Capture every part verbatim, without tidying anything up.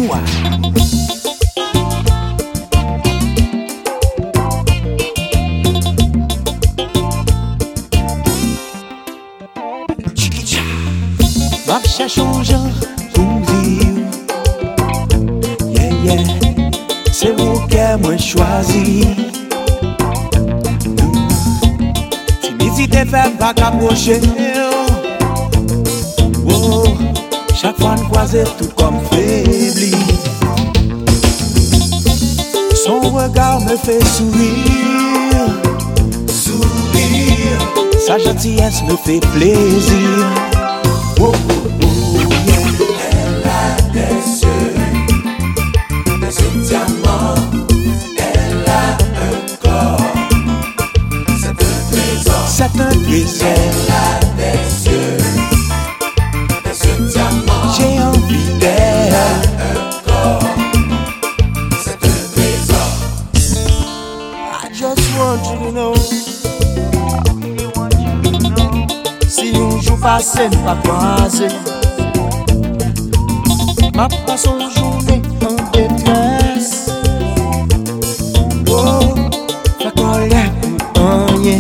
noir. Ma cherche un genre pour vivre. Yeah, yeah. C'est vous que moi choisi. Timidité fait pas qu'approcher. Oh, chaque fois nous croiser tout comme faibli. Son regard me fait sourire. Sourire. Sa gentillesse me fait plaisir. Oh, oh, oh, yeah. Elle a des yeux, des yeux de diamant. Elle a un corps, c'est un trésor. C'est un trésor. Elle a des yeux, des yeux de diamant. J'ai envie d'elle. Un corps, c'est un trésor. I just want you to know. Si un jour passé ne pas croiser, ma passe une journée en détresse. Oh, la colère pour rien.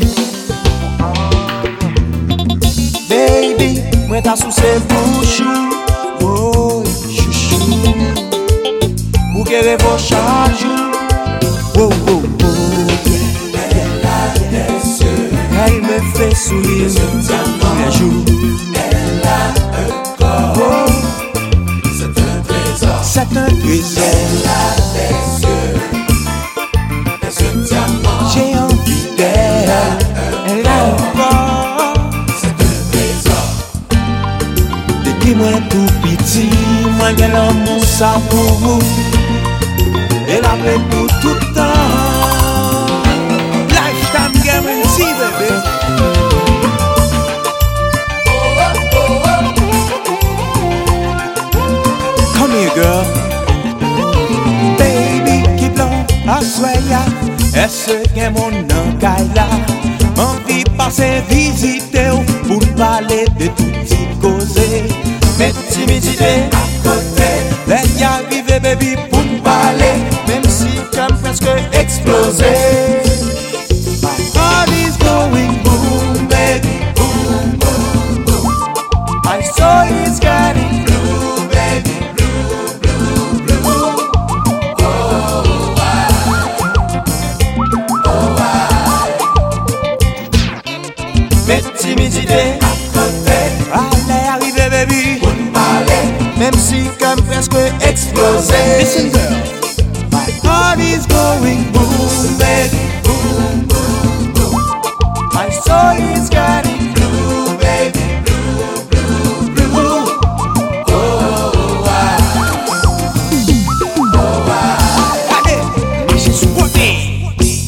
Baby, moi t'as sous ses bouchons. Oh, chouchou, pour qu'elle rêve chaque jour. Oh, oh, oh, yeah. Elle a des yeux, Elle me fait sourire tous les jours. elle a un corps, c'est un trésor. C'est un trésor. Elle a des yeux, des yeux de diamant. J'ai envie d'elle. Elle a un corps. C'est un trésor. Depuis moi tout petit, moi j'ai l'amour ça pour vous. Elle a fait tout tout le temps. Lifetime guarantee, baby. Come here, girl. Baby, keep long, I swear ya. Est-ce que mon nom là? Envie passer visiter ou pour parler de tout petit causé. Mais timidité À côté, Let ya arrive, baby, pour nous parler. même si comme presque explosé. My heart is going boom, baby, boom, boom, boom. My soul is getting blue, baby, blue, blue, blue. Oh, I, oh, I. mais timidité À côté, Allez, arrive, baby. pour nous parler. même si comme presque explosé. Listen, girl. My heart is going boom, baby, boom, boom, boom. My soul is getting Blue, baby, blue, blue, blue. Oh, I, oh, I. Allez, moi j'ai supporté.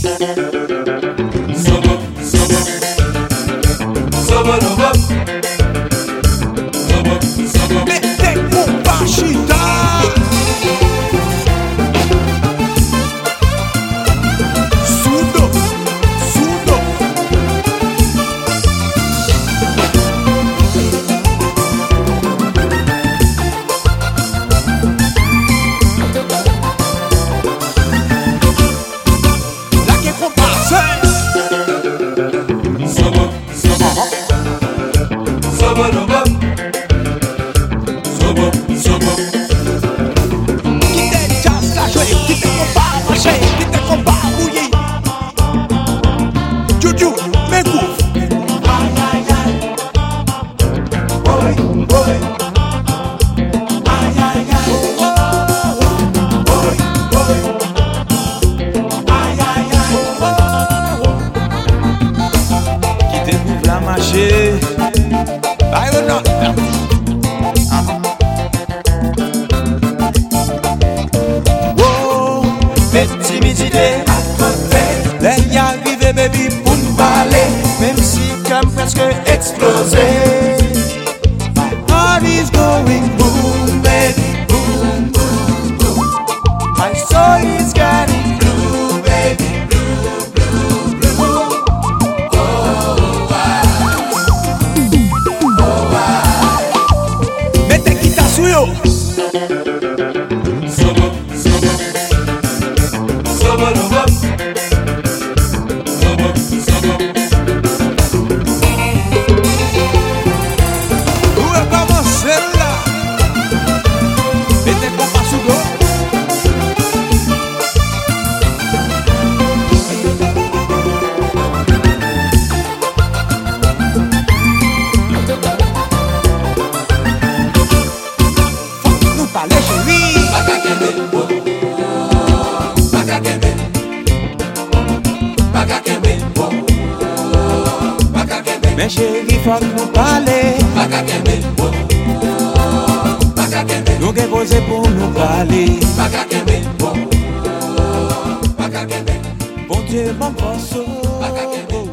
Sobo, sobo, sobo, lobo. Sobo, sobo. Mettez mon pachita. Sudo, sudo. La que comparse. Sobo, sobo. Sobo, lobo. Sobo, sobo. Qui te chasse la jouer, qui te combat marcher, qui te combat bouillir. Juju, mes coups. Aïe, aïe, aïe. Boy, boy. Aïe, aïe, aïe. Boy, boy. Aïe, aïe, aïe. Qui te couvre la marcher. Byron, oh, mais timidité À côté, let y arrive, baby, pour nous parler. même si comme presque explosé. My heart is going boom, baby, boom, boom, boom. My soul is getting Blue, baby, blue, blue, blue. Oh, I, oh, I. Mettez qui t'a sous yo. Sobo, sobo, sobo, lobo. Sobo, sobo. Où est commencé là? Et t'es compas sous l'eau. Parler chérie, Baka kembe, oh, baka kembe, baka kembe, oh, baka kembe, mais chérie, faut que nous parler. baka kembe, oh, baka kembe, Nous qu'est posé pour nous parler. baka kembe, oh, baka kembe, Bon Dieu, mon force. baka kembe.